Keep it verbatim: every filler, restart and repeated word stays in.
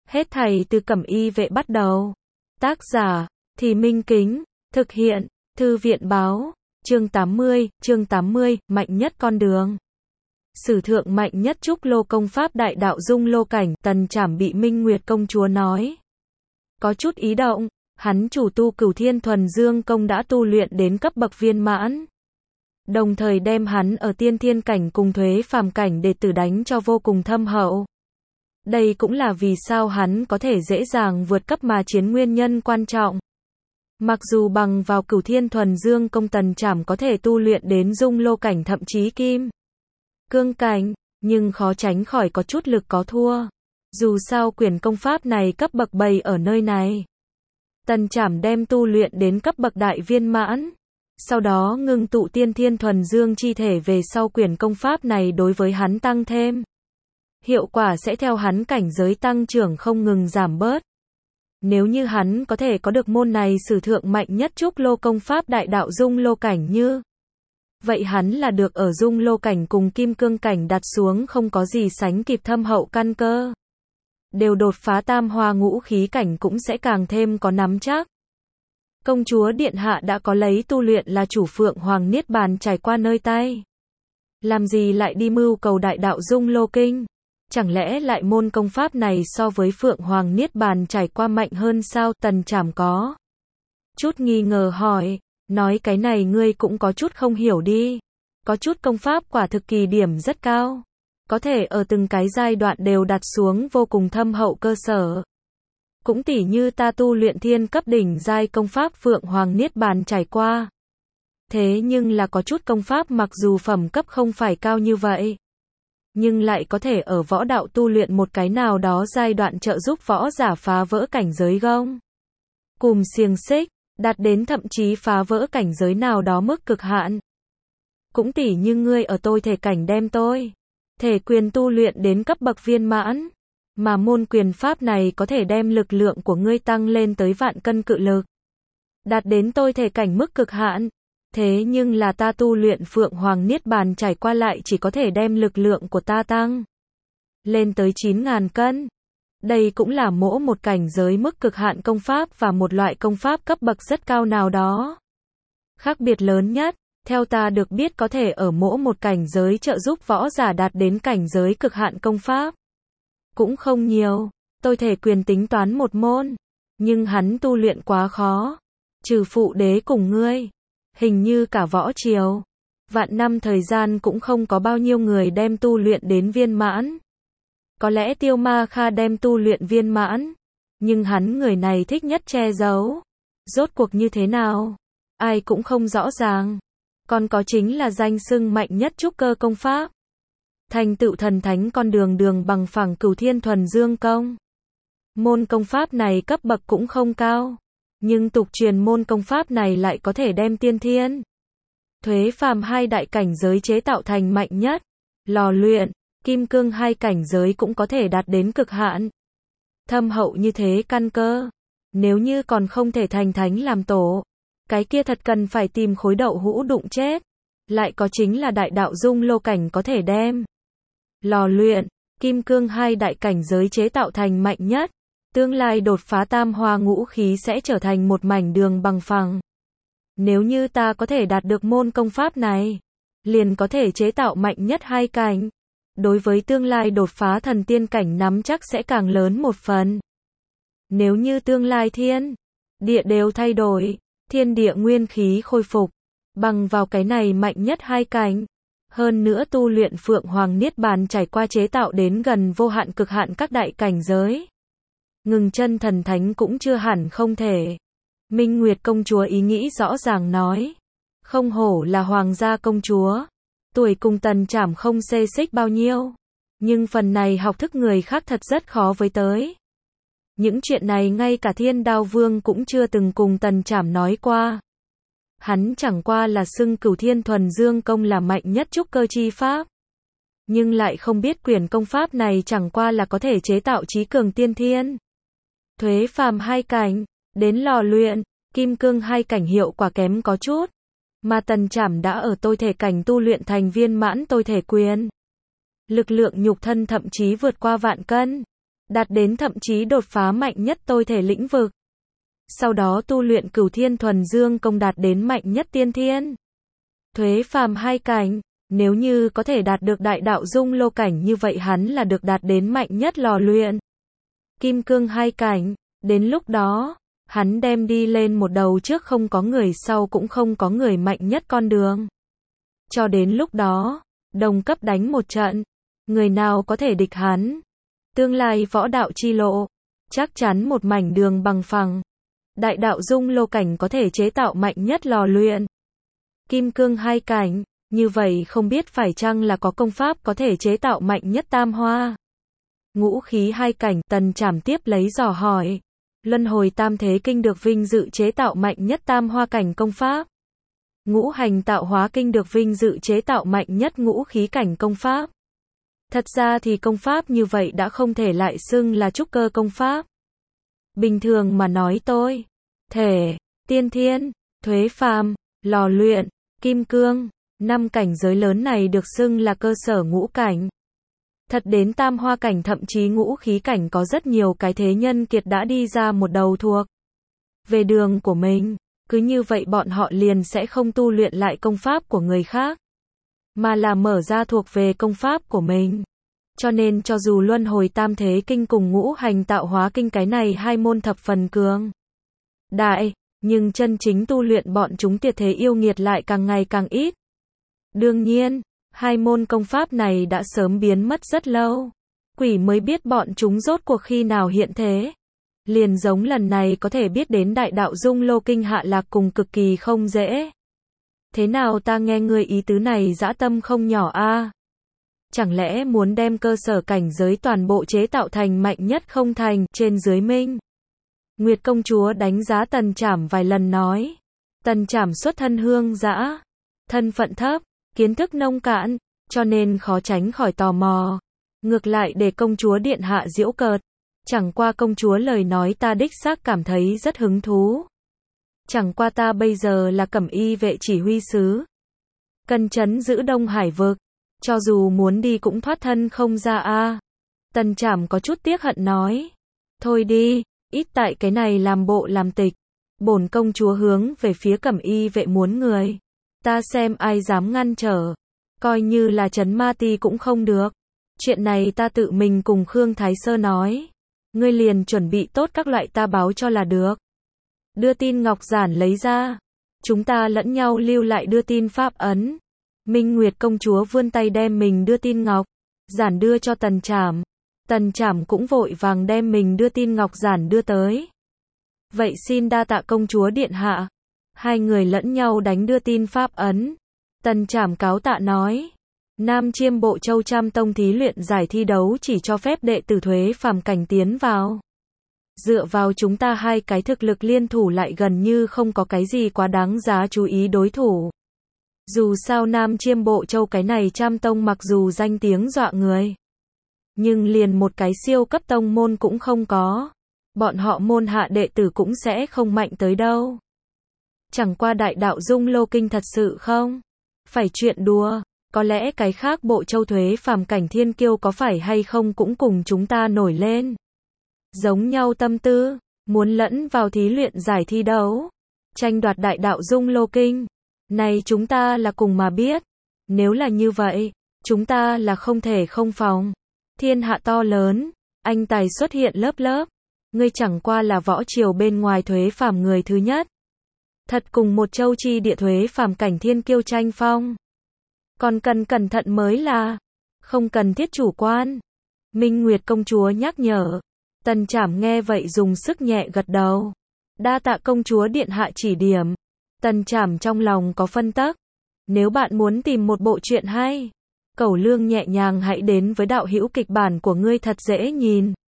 Hết thảy từ Cẩm Y Vệ bắt đầu. Tác giả, Thì Minh Kính, thực hiện, Thư viện Báo, chương tám mươi, chương tám mươi, mạnh nhất con đường. Sử thượng mạnh nhất trúc lô công pháp đại đạo dung lô cảnh, Tần Trảm bị Minh Nguyệt công chúa nói. Có chút ý động, hắn chủ tu Cửu Thiên Thuần Dương công đã tu luyện đến cấp bậc viên mãn. Đồng thời đem hắn ở tiên thiên cảnh cùng Thuế phàm cảnh đệ tử đánh cho vô cùng thâm hậu. Đây cũng là vì sao hắn có thể dễ dàng vượt cấp mà chiến nguyên nhân quan trọng. Mặc dù bằng vào Cửu Thiên Thuần Dương công Tần Trảm có thể tu luyện đến dung lô cảnh thậm chí kim cương cảnh, nhưng khó tránh khỏi có chút lực có thua. Dù sao quyển công pháp này cấp bậc bày ở nơi này. Tần Trảm đem tu luyện đến cấp bậc đại viên mãn. Sau đó ngưng tụ tiên thiên thuần dương chi thể về sau quyển công pháp này đối với hắn tăng thêm. Hiệu quả sẽ theo hắn cảnh giới tăng trưởng không ngừng giảm bớt. Nếu như hắn có thể có được môn này sử thượng mạnh nhất trúc lô công pháp đại đạo dung lô cảnh như. Vậy hắn là được ở dung lô cảnh cùng kim cương cảnh đặt xuống không có gì sánh kịp thâm hậu căn cơ. Đều đột phá tam hoa ngũ khí cảnh cũng sẽ càng thêm có nắm chắc. Công chúa Điện Hạ đã có lấy tu luyện là chủ Phượng Hoàng Niết Bàn trải qua nơi tay. Làm gì lại đi mưu cầu đại đạo dung lô kinh? Chẳng lẽ lại môn công pháp này so với Phượng Hoàng Niết Bàn trải qua mạnh hơn sao? Tần Trảm có chút nghi ngờ hỏi, nói cái này ngươi cũng có chút không hiểu đi. Có chút công pháp quả thực kỳ điểm rất cao. Có thể ở từng cái giai đoạn đều đặt xuống vô cùng thâm hậu cơ sở. Cũng tỉ như ta tu luyện thiên cấp đỉnh giai công pháp Phượng Hoàng Niết Bàn trải qua. Thế nhưng là có chút công pháp mặc dù phẩm cấp không phải cao như vậy. Nhưng lại có thể ở võ đạo tu luyện một cái nào đó giai đoạn trợ giúp võ giả phá vỡ cảnh giới gông. Cùm xiềng xích, đạt đến thậm chí phá vỡ cảnh giới nào đó mức cực hạn. Cũng tỉ như ngươi ở tôi thể cảnh đem tôi. Thể quyền tu luyện đến cấp bậc viên mãn. Mà môn quyền pháp này có thể đem lực lượng của ngươi tăng lên tới vạn cân cự lực. Đạt đến tôi thể cảnh mức cực hạn. Thế nhưng là ta tu luyện Phượng Hoàng Niết Bàn trải qua lại chỉ có thể đem lực lượng của ta tăng lên tới chín nghìn cân. Đây cũng là mỗi một cảnh giới mức cực hạn công pháp và một loại công pháp cấp bậc rất cao nào đó. Khác biệt lớn nhất, theo ta được biết có thể ở mỗi một cảnh giới trợ giúp võ giả đạt đến cảnh giới cực hạn công pháp. Cũng không nhiều, tôi thể quyền tính toán một môn, nhưng hắn tu luyện quá khó. Trừ phụ đế cùng ngươi, hình như cả võ triều, vạn năm thời gian cũng không có bao nhiêu người đem tu luyện đến viên mãn. Có lẽ Tiêu Ma Kha đem tu luyện viên mãn, nhưng hắn người này thích nhất che giấu. Rốt cuộc như thế nào? Ai cũng không rõ ràng. Còn có chính là danh xưng mạnh nhất trúc cơ công pháp. Thành tựu thần thánh con đường đường bằng phẳng Cửu Thiên Thuần Dương công. Môn công pháp này cấp bậc cũng không cao. Nhưng tục truyền môn công pháp này lại có thể đem tiên thiên, Thuế phàm hai đại cảnh giới chế tạo thành mạnh nhất. Lò luyện, kim cương hai cảnh giới cũng có thể đạt đến cực hạn. Thâm hậu như thế căn cơ. Nếu như còn không thể thành thánh làm tổ, cái kia thật cần phải tìm khối đậu hũ đụng chết. Lại có chính là đại đạo dung lô cảnh có thể đem lò luyện, kim cương hai đại cảnh giới chế tạo thành mạnh nhất. Tương lai đột phá tam hoa ngũ khí sẽ trở thành một mảnh đường bằng phẳng. Nếu như ta có thể đạt được môn công pháp này, liền có thể chế tạo mạnh nhất hai cảnh. Đối với tương lai đột phá thần tiên cảnh nắm chắc sẽ càng lớn một phần. Nếu như tương lai thiên địa đều thay đổi, thiên địa nguyên khí khôi phục, bằng vào cái này mạnh nhất hai cảnh. Hơn nữa tu luyện Phượng Hoàng Niết Bàn trải qua chế tạo đến gần vô hạn cực hạn các đại cảnh giới. Ngừng chân thần thánh cũng chưa hẳn không thể. Minh Nguyệt công chúa ý nghĩ rõ ràng nói. Không hổ là hoàng gia công chúa. Tuổi cùng Tần Trảm không xê xích bao nhiêu. Nhưng phần này học thức người khác thật rất khó với tới. Những chuyện này ngay cả Thiên Đao Vương cũng chưa từng cùng Tần Trảm nói qua. Hắn chẳng qua là xưng Cửu Thiên Thuần Dương công là mạnh nhất trúc cơ chi pháp. Nhưng lại không biết quyển công pháp này chẳng qua là có thể chế tạo trí cường tiên thiên, Thuế phàm hai cảnh, đến lò luyện, kim cương hai cảnh hiệu quả kém có chút. Mà Tần Trảm đã ở tôi thể cảnh tu luyện thành viên mãn tôi thể quyền. Lực lượng nhục thân thậm chí vượt qua vạn cân. đạt đến thậm chí đột phá mạnh nhất tôi thể lĩnh vực. Sau đó tu luyện Cửu Thiên Thuần Dương Công đạt đến mạnh nhất tiên thiên. Thuế phàm hai cảnh, nếu như có thể đạt được đại đạo dung lô cảnh như vậy hắn là được đạt đến mạnh nhất lò luyện. Kim cương hai cảnh, đến lúc đó, hắn đem đi lên một đầu trước không có người sau cũng không có người mạnh nhất con đường. Cho đến lúc đó, đồng cấp đánh một trận, người nào có thể địch hắn. Tương lai võ đạo chi lộ, chắc chắn một mảnh đường bằng phẳng. Đại đạo dung lô cảnh có thể chế tạo mạnh nhất lò luyện. Kim cương hai cảnh, như vậy không biết phải chăng là có công pháp có thể chế tạo mạnh nhất tam hoa. Ngũ khí hai cảnh, Tần Trảm tiếp lấy dò hỏi. Luân hồi tam thế kinh được vinh dự chế tạo mạnh nhất tam hoa cảnh công pháp. Ngũ hành tạo hóa kinh được vinh dự chế tạo mạnh nhất ngũ khí cảnh công pháp. Thật ra thì công pháp như vậy đã không thể lại xưng là trúc cơ công pháp. Bình thường mà nói tôi, thể, tiên thiên, thuế phàm, lò luyện, kim cương, năm cảnh giới lớn này được xưng là cơ sở ngũ cảnh. Thật đến tam hoa cảnh thậm chí ngũ khí cảnh có rất nhiều cái thế nhân kiệt đã đi ra một đầu thuộc về đường của mình, cứ như vậy bọn họ liền sẽ không tu luyện lại công pháp của người khác, mà là mở ra thuộc về công pháp của mình. Cho nên cho dù luân hồi tam thế kinh cùng ngũ hành tạo hóa kinh cái này hai môn thập phần cường đại, nhưng chân chính tu luyện bọn chúng tuyệt thế yêu nghiệt lại càng ngày càng ít. Đương nhiên, hai môn công pháp này đã sớm biến mất rất lâu. Quỷ mới biết bọn chúng rốt cuộc khi nào hiện thế. Liền giống lần này có thể biết đến đại đạo dung lô kinh hạ lạc cùng cực kỳ không dễ. Thế nào ta nghe ngươi ý tứ này dã tâm không nhỏ a? À? Chẳng lẽ muốn đem cơ sở cảnh giới toàn bộ chế tạo thành mạnh nhất không thành, trên dưới minh? Nguyệt công chúa đánh giá Tần Trảm vài lần nói. Tần Trảm xuất thân hương dã, thân phận thấp, kiến thức nông cạn, cho nên khó tránh khỏi tò mò. Ngược lại để công chúa điện hạ giễu cợt. Chẳng qua công chúa lời nói ta đích xác cảm thấy rất hứng thú. Chẳng qua ta bây giờ là cẩm y vệ chỉ huy sứ. Cần trấn giữ Đông Hải vực. Cho dù muốn đi cũng thoát thân không ra a. À. Tần Trảm có chút tiếc hận nói. Thôi đi, ít tại cái này làm bộ làm tịch. Bổn công chúa hướng về phía cẩm y vệ muốn người. Ta xem ai dám ngăn trở. Coi như là trấn ma ti cũng không được. Chuyện này ta tự mình cùng Khương Thái Sơ nói. Ngươi liền chuẩn bị tốt các loại ta báo cho là được. Đưa tin ngọc giản lấy ra. Chúng ta lẫn nhau lưu lại đưa tin pháp ấn. Minh Nguyệt công chúa vươn tay đem mình đưa tin ngọc giản đưa cho Tần Trảm. Tần Trảm cũng vội vàng đem mình đưa tin ngọc giản đưa tới. Vậy xin đa tạ công chúa điện hạ. Hai người lẫn nhau đánh đưa tin pháp ấn. Tần Trảm cáo tạ nói. Nam Chiêm Bộ Châu Trăm Tông thí luyện giải thi đấu chỉ cho phép đệ tử thuế phàm cảnh tiến vào. Dựa vào chúng ta hai cái thực lực liên thủ lại gần như không có cái gì quá đáng giá chú ý đối thủ. Dù sao Nam Chiêm Bộ Châu cái này Trăm Tông mặc dù danh tiếng dọa người, nhưng liền một cái siêu cấp tông môn cũng không có. Bọn họ môn hạ đệ tử cũng sẽ không mạnh tới đâu. Chẳng qua đại đạo dung lô kinh thật sự không phải chuyện đùa. Có lẽ cái khác bộ châu thuế phàm cảnh thiên kiêu có phải hay không cũng cùng chúng ta nổi lên giống nhau tâm tư, muốn lẫn vào thí luyện giải thi đấu, tranh đoạt đại đạo dung lô kinh. Này chúng ta là cùng mà biết. Nếu là như vậy, chúng ta là không thể không phòng. Thiên hạ to lớn, anh tài xuất hiện lớp lớp. Ngươi chẳng qua là võ triều bên ngoài thuế phàm người thứ nhất. Thật cùng một châu chi địa thuế phàm cảnh thiên kiêu tranh phong. Còn cần cẩn thận mới là, không cần thiết chủ quan. Minh Nguyệt công chúa nhắc nhở. Tần Trảm nghe vậy dùng sức nhẹ gật đầu. Đa tạ công chúa điện hạ chỉ điểm. Tần Trảm trong lòng có phân tắc. Nếu bạn muốn tìm một bộ truyện hay, cẩu lương nhẹ nhàng hãy đến với đạo hữu kịch bản của ngươi thật dễ nhìn.